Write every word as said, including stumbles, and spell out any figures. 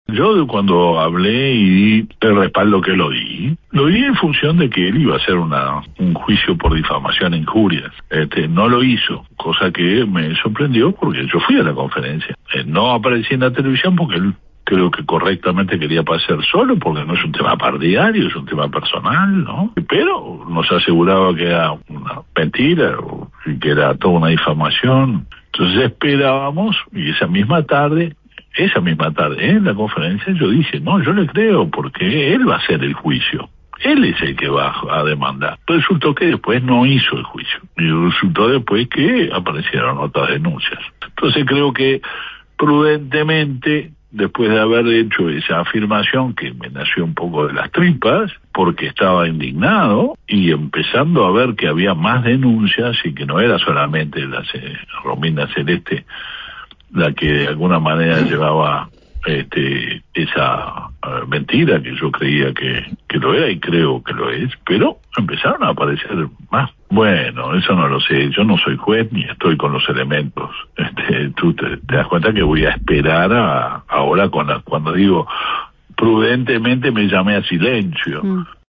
Yo cuando hablé y di el respaldo que lo di, lo di en función de que él iba a hacer una, un juicio por difamación e injurias. Este, no lo hizo, cosa que me sorprendió porque yo fui a la conferencia. Eh, no aparecí en la televisión porque él creo que correctamente quería aparecer solo porque no es un tema partidario, es un tema personal, ¿no? Pero nos aseguraba que era una mentira y que era toda una difamación. Entonces esperábamos y esa misma tarde Esa misma tarde, en la conferencia, yo dije, no, yo le creo, porque él va a hacer el juicio. Él es el que va a demandar. Resultó que después no hizo el juicio. Y resultó después que aparecieron otras denuncias. Entonces creo que prudentemente, después de haber hecho esa afirmación que me nació un poco de las tripas, porque estaba indignado y empezando a ver que había más denuncias y que no era solamente la Romina Celeste la que de alguna manera llevaba este esa uh, mentira que yo creía que, que lo era y creo que lo es, pero empezaron a aparecer más. Bueno, eso no lo sé, yo no soy juez ni estoy con los elementos. Este, tú te, te das cuenta que voy a esperar a, ahora con la, cuando digo prudentemente me llamé a silencio. Mm.